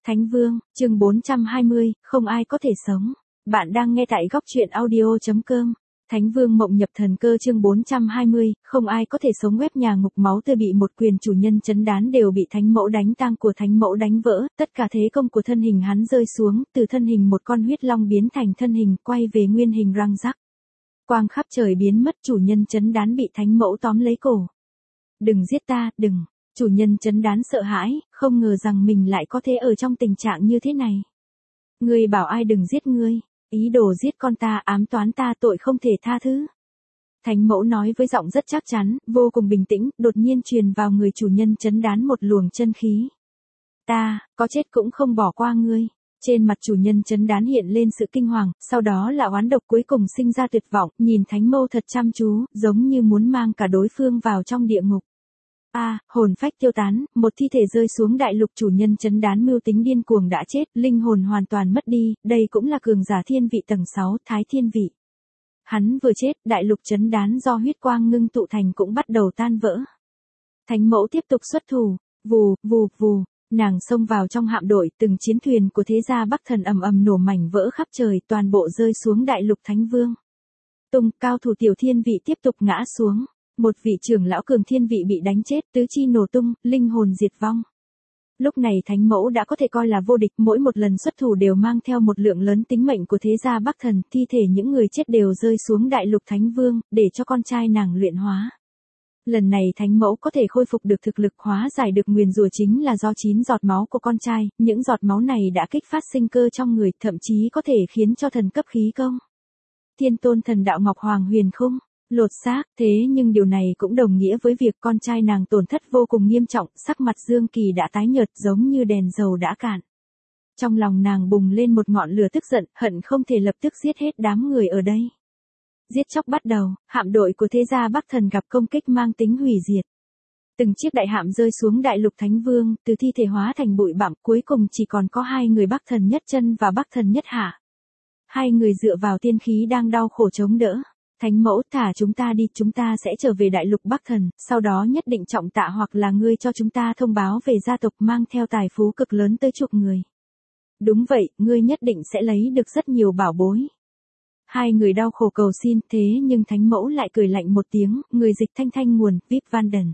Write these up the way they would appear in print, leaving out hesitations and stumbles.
Thánh Vương, chương 420, không ai có thể sống. Bạn đang nghe tại góc truyện audio.com. Thánh Vương mộng nhập thần cơ chương 420, không ai có thể sống. Web nhà ngục máu tươi bị một quyền chủ nhân chấn đán đều bị thánh mẫu đánh tang của thánh mẫu đánh vỡ, tất cả thế công của thân hình hắn rơi xuống, từ thân hình một con huyết long biến thành thân hình quay về nguyên hình răng rắc. Quang khắp trời biến mất, chủ nhân chấn đán bị thánh mẫu tóm lấy cổ. Đừng giết ta, đừng. Chủ nhân chấn đán sợ hãi, không ngờ rằng mình lại có thể ở trong tình trạng như thế này. Ngươi bảo ai đừng giết ngươi, ý đồ giết con ta, ám toán ta, tội không thể tha thứ. Thánh mẫu nói với giọng rất chắc chắn, vô cùng bình tĩnh, đột nhiên truyền vào người chủ nhân chấn đán một luồng chân khí. Ta, có chết cũng không bỏ qua ngươi. Trên mặt chủ nhân chấn đán hiện lên sự kinh hoàng, sau đó là oán độc, cuối cùng sinh ra tuyệt vọng, nhìn thánh mẫu thật chăm chú, giống như muốn mang cả đối phương vào trong địa ngục. Hồn phách tiêu tán, một thi thể rơi xuống đại lục, chủ nhân chấn đán mưu tính điên cuồng đã chết, linh hồn hoàn toàn mất đi, đây cũng là cường giả thiên vị tầng 6, thái thiên vị. Hắn vừa chết, đại lục chấn đán do huyết quang ngưng tụ thành cũng bắt đầu tan vỡ. Thánh mẫu tiếp tục xuất thủ, vù, vù, vù, nàng xông vào trong hạm đội, từng chiến thuyền của thế gia Bắc Thần ầm ầm nổ mảnh vỡ khắp trời, toàn bộ rơi xuống đại lục Thánh Vương. Cao thủ tiểu thiên vị tiếp tục ngã xuống. Một vị trưởng lão cường thiên vị bị đánh chết, tứ chi nổ tung, linh hồn diệt vong. Lúc này thánh mẫu đã có thể coi là vô địch, mỗi một lần xuất thủ đều mang theo một lượng lớn tính mệnh của thế gia Bắc Thần, thi thể những người chết đều rơi xuống đại lục Thánh Vương, để cho con trai nàng luyện hóa. Lần này thánh mẫu có thể khôi phục được thực lực, hóa giải được nguyền rủa chính là do 9 giọt máu của con trai, những giọt máu này đã kích phát sinh cơ trong người, thậm chí có thể khiến cho thần cấp khí công. Thiên tôn thần đạo Ngọc Hoàng Huyền Khung lột xác, thế nhưng điều này cũng đồng nghĩa với việc con trai nàng tổn thất vô cùng nghiêm trọng, sắc mặt Dương Kỳ đã tái nhợt giống như đèn dầu đã cạn. Trong lòng nàng bùng lên một ngọn lửa tức giận, hận không thể lập tức giết hết đám người ở đây. Giết chóc bắt đầu, hạm đội của thế gia Bắc Thần gặp công kích mang tính hủy diệt. Từng chiếc đại hạm rơi xuống đại lục Thánh Vương, từ thi thể hóa thành bụi bặm, cuối cùng chỉ còn có 2 người Bắc Thần Nhất Chân và Bắc Thần Nhất Hạ. 2 người dựa vào tiên khí đang đau khổ chống đỡ. Thánh mẫu, thả chúng ta đi, chúng ta sẽ trở về đại lục Bắc Thần, sau đó nhất định trọng tạ, hoặc là ngươi cho chúng ta thông báo về gia tộc mang theo tài phú cực lớn tới chuộc người. Đúng vậy, ngươi nhất định sẽ lấy được rất nhiều bảo bối. 2 người đau khổ cầu xin, thế nhưng thánh mẫu lại cười lạnh một tiếng, người dịch thanh nguồn, VIP Vanden.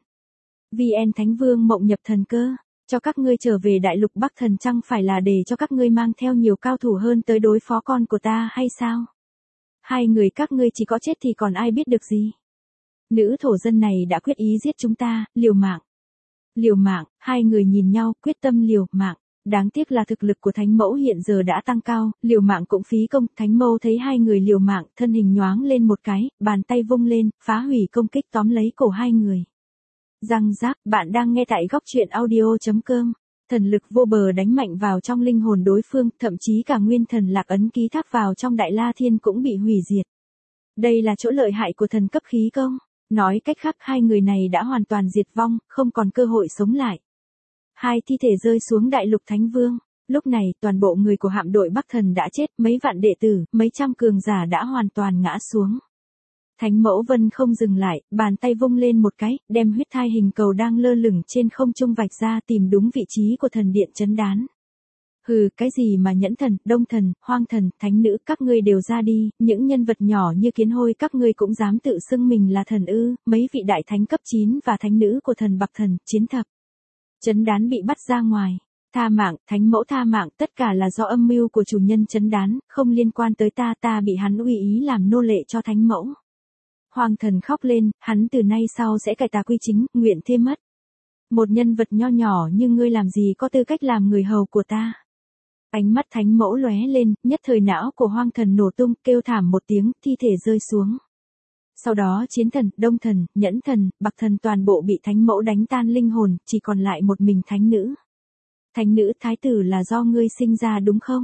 VN Thánh Vương mộng nhập thần cơ, cho các ngươi trở về đại lục Bắc Thần chẳng phải là để cho các ngươi mang theo nhiều cao thủ hơn tới đối phó con của ta hay sao? 2 người các ngươi chỉ có chết thì còn ai biết được gì. Nữ thổ dân này đã quyết ý giết chúng ta, liều mạng. Liều mạng, 2 người nhìn nhau, quyết tâm liều mạng. Đáng tiếc là thực lực của thánh mẫu hiện giờ đã tăng cao, liều mạng cũng phí công. Thánh mẫu thấy 2 người liều mạng, thân hình nhoáng lên một cái, bàn tay vung lên, phá hủy công kích tóm lấy cổ 2 người. Răng rác, bạn đang nghe tại góc truyện audio.com. Thần lực vô bờ đánh mạnh vào trong linh hồn đối phương, thậm chí cả nguyên thần lạc ấn ký thác vào trong Đại La Thiên cũng bị hủy diệt. Đây là chỗ lợi hại của thần cấp khí công. Nói cách khác, 2 người này đã hoàn toàn diệt vong, không còn cơ hội sống lại. 2 thi thể rơi xuống đại lục Thánh Vương. Lúc này, toàn bộ người của hạm đội Bắc Thần đã chết, mấy vạn đệ tử, mấy trăm cường giả đã hoàn toàn ngã xuống. Thánh mẫu Vân không dừng lại, bàn tay vung lên một cái, đem huyết thai hình cầu đang lơ lửng trên không trung vạch ra, tìm đúng vị trí của thần điện chấn đán. Hừ, cái gì mà Nhẫn Thần, Đông Thần, Hoang Thần, Thánh Nữ, các ngươi đều ra đi, những nhân vật nhỏ như kiến hôi các ngươi cũng dám tự xưng mình là thần ư? Mấy vị đại thánh cấp 9 và thánh nữ của thần Bạc Thần, chiến thập. Chấn đán bị bắt ra ngoài. Tha mạng, thánh mẫu tha mạng, tất cả là do âm mưu của chủ nhân chấn đán, không liên quan tới ta, ta bị hắn uy ý làm nô lệ cho thánh mẫu. Hoàng Thần khóc lên, hắn từ nay sau sẽ cải tà quy chính, nguyện thêm mất. Một nhân vật nho nhỏ như ngươi làm gì có tư cách làm người hầu của ta. Ánh mắt thánh mẫu lóe lên, nhất thời não của Hoang Thần nổ tung, kêu thảm một tiếng, thi thể rơi xuống. Sau đó Chiến Thần, Đông Thần, Nhẫn Thần, Bạc Thần toàn bộ bị thánh mẫu đánh tan linh hồn, chỉ còn lại một mình thánh nữ. Thánh nữ, thái tử là do ngươi sinh ra đúng không?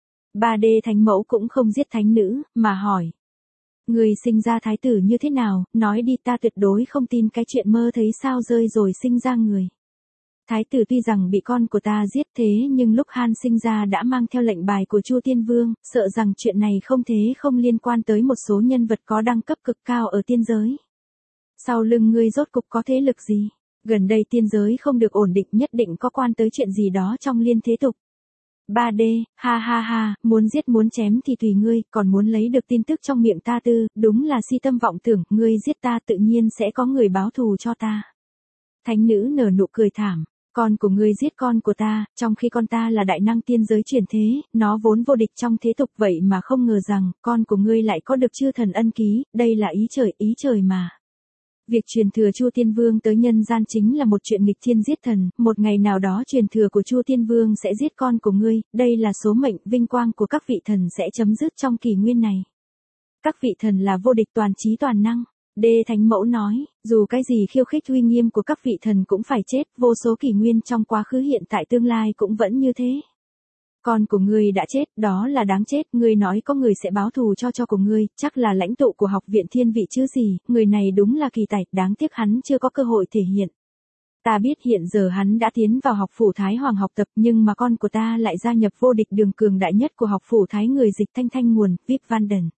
3D thánh mẫu cũng không giết thánh nữ, mà hỏi. Người sinh ra thái tử như thế nào, nói đi, ta tuyệt đối không tin cái chuyện mơ thấy sao rơi rồi sinh ra người. Thái tử tuy rằng bị con của ta giết, thế nhưng lúc Han sinh ra đã mang theo lệnh bài của Chu Tiên Vương, sợ rằng chuyện này không liên quan tới một số nhân vật có đẳng cấp cực cao ở tiên giới. Sau lưng ngươi rốt cục có thế lực gì? Gần đây tiên giới không được ổn định, nhất định có quan tới chuyện gì đó trong liên thế tục. 3D, ha ha ha, muốn giết muốn chém thì tùy ngươi, còn muốn lấy được tin tức trong miệng ta tư, đúng là si tâm vọng tưởng, ngươi giết ta tự nhiên sẽ có người báo thù cho ta. Thánh nữ nở nụ cười thảm, con của ngươi giết con của ta, trong khi con ta là đại năng tiên giới chuyển thế, nó vốn vô địch trong thế tục vậy mà không ngờ rằng, con của ngươi lại có được chư thần ân ký, đây là ý trời mà. Việc truyền thừa Chu Tiên Vương tới nhân gian chính là một chuyện nghịch thiên giết thần, một ngày nào đó truyền thừa của Chu Tiên Vương sẽ giết con của ngươi, đây là số mệnh, vinh quang của các vị thần sẽ chấm dứt trong kỷ nguyên này. Các vị thần là vô địch toàn trí toàn năng. Đê Thánh Mẫu nói, dù cái gì khiêu khích uy nghiêm của các vị thần cũng phải chết, vô số kỷ nguyên trong quá khứ hiện tại tương lai cũng vẫn như thế. Con của ngươi đã chết, đó là đáng chết, ngươi nói có người sẽ báo thù cho của ngươi, chắc là lãnh tụ của học viện thiên vị chứ gì, người này đúng là kỳ tài, đáng tiếc hắn chưa có cơ hội thể hiện. Ta biết hiện giờ hắn đã tiến vào học phủ Thái Hoàng học tập nhưng mà con của ta lại gia nhập vô địch đường cường đại nhất của học phủ Thái người dịch thanh nguồn, Vip Vanden.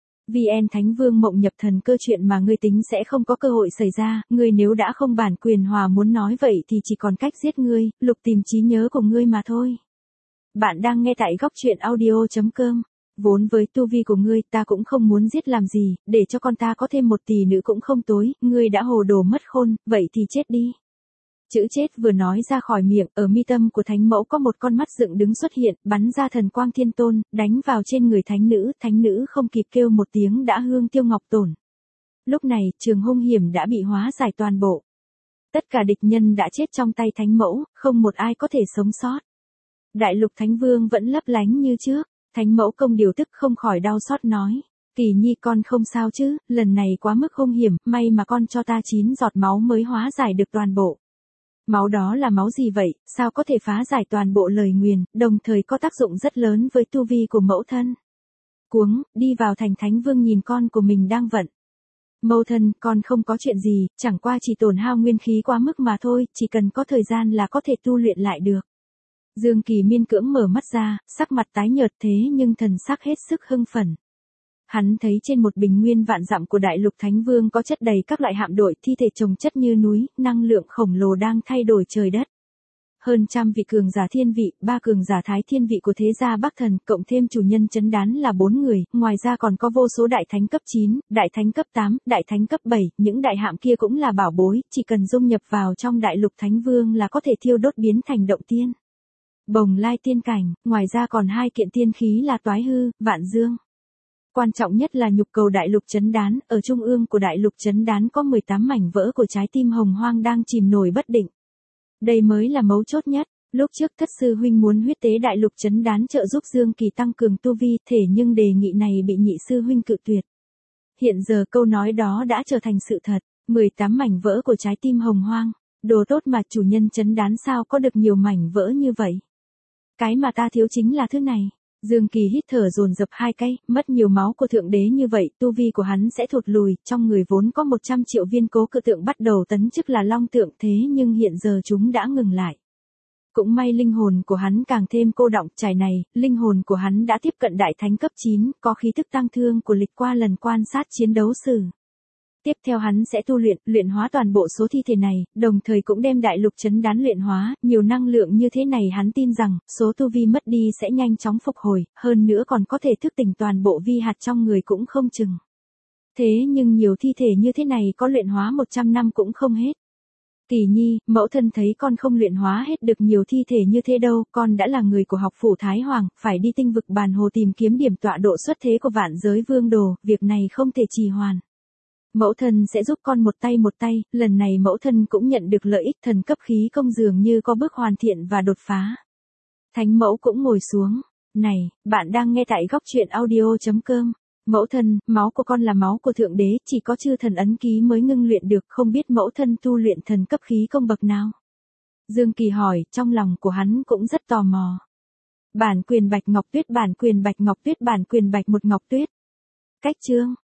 VN Thánh Vương Mộng Nhập Thần Cơ chuyện mà ngươi tính sẽ không có cơ hội xảy ra, ngươi nếu đã không bản quyền hòa muốn nói vậy thì chỉ còn cách giết ngươi, lục tìm trí nhớ của ngươi mà thôi. Bạn đang nghe tại góc truyện audio.com. Vốn với tu vi của ngươi ta cũng không muốn giết làm gì, để cho con ta có thêm một tỷ nữ cũng không tối, ngươi đã hồ đồ mất khôn, vậy thì chết đi. Chữ chết vừa nói ra khỏi miệng, ở mi tâm của thánh mẫu có một con mắt dựng đứng xuất hiện, bắn ra thần quang thiên tôn, đánh vào trên người thánh nữ không kịp kêu một tiếng đã hương tiêu ngọc tổn. Lúc này, trường hung hiểm đã bị hóa giải toàn bộ. Tất cả địch nhân đã chết trong tay thánh mẫu, không một ai có thể sống sót. Đại lục thánh vương vẫn lấp lánh như trước, thánh mẫu công điều tức không khỏi đau xót nói. Kỳ nhi con không sao chứ, lần này quá mức hung hiểm, may mà con cho ta 9 giọt máu mới hóa giải được toàn bộ. Máu đó là máu gì vậy, sao có thể phá giải toàn bộ lời nguyền, đồng thời có tác dụng rất lớn với tu vi của mẫu thân. Cuống, đi vào thành thánh vương nhìn con của mình đang vận. Mẫu thân, con không có chuyện gì, chẳng qua chỉ tổn hao nguyên khí quá mức mà thôi, chỉ cần có thời gian là có thể tu luyện lại được. Dương Kỳ miên cưỡng mở mắt ra, sắc mặt tái nhợt thế nhưng thần sắc hết sức hưng phấn. Hắn thấy trên một bình nguyên vạn dặm của đại lục Thánh Vương có chất đầy các loại hạm đội, thi thể chồng chất như núi, năng lượng khổng lồ đang thay đổi trời đất. Hơn trăm vị cường giả thiên vị, 3 cường giả thái thiên vị của thế gia Bắc Thần, cộng thêm chủ nhân chấn đán là 4 người, ngoài ra còn có vô số đại thánh cấp 9, đại thánh cấp 8, đại thánh cấp 7, những đại hạm kia cũng là bảo bối, chỉ cần dung nhập vào trong đại lục Thánh Vương là có thể thiêu đốt biến thành động tiên. Bồng lai tiên cảnh, ngoài ra còn 2 kiện tiên khí là Toái Hư, Vạn Dương. Quan trọng nhất là nhục cầu đại lục chấn đán, ở trung ương của đại lục chấn đán có 18 mảnh vỡ của trái tim hồng hoang đang chìm nổi bất định. Đây mới là mấu chốt nhất, lúc trước thất sư huynh muốn huyết tế đại lục chấn đán trợ giúp Dương Kỳ tăng cường tu vi thể nhưng đề nghị này bị nhị sư huynh cự tuyệt. Hiện giờ câu nói đó đã trở thành sự thật, 18 mảnh vỡ của trái tim hồng hoang, đồ tốt mà chủ nhân chấn đán sao có được nhiều mảnh vỡ như vậy. Cái mà ta thiếu chính là thứ này. Dương Kỳ hít thở dồn dập 2 cái, mất nhiều máu của thượng đế như vậy, tu vi của hắn sẽ thụt lùi, trong người vốn có 100 triệu viên cố cự tượng bắt đầu tấn chức là long tượng thế nhưng hiện giờ chúng đã ngừng lại. Cũng may linh hồn của hắn càng thêm cô đọng, trải này, linh hồn của hắn đã tiếp cận đại thánh cấp 9, có khí tức tăng thương của lịch qua lần quan sát chiến đấu sử. Tiếp theo hắn sẽ tu luyện hóa toàn bộ số thi thể này, đồng thời cũng đem đại lục chấn đán luyện hóa, nhiều năng lượng như thế này hắn tin rằng, số tu vi mất đi sẽ nhanh chóng phục hồi, hơn nữa còn có thể thức tỉnh toàn bộ vi hạt trong người cũng không chừng. Thế nhưng nhiều thi thể như thế này có luyện hóa 100 năm cũng không hết. Kỳ nhi, mẫu thân thấy con không luyện hóa hết được nhiều thi thể như thế đâu, con đã là người của học phủ Thái Hoàng, phải đi tinh vực bàn hồ tìm kiếm điểm tọa độ xuất thế của vạn giới vương đồ, việc này không thể trì hoãn. Mẫu thân sẽ giúp con một tay, lần này mẫu thân cũng nhận được lợi ích thần cấp khí công dường như có bước hoàn thiện và đột phá. Thánh mẫu cũng ngồi xuống. Này, bạn đang nghe tại góc truyện audio.com. Mẫu thân, máu của con là máu của thượng đế, chỉ có chư thần ấn ký mới ngưng luyện được, không biết mẫu thân tu luyện thần cấp khí công bậc nào. Dương Kỳ hỏi, trong lòng của hắn cũng rất tò mò. Bản quyền Bạch Ngọc Tuyết, bản quyền Bạch Ngọc Tuyết, bản quyền Bạch một Ngọc Tuyết. Cách chương.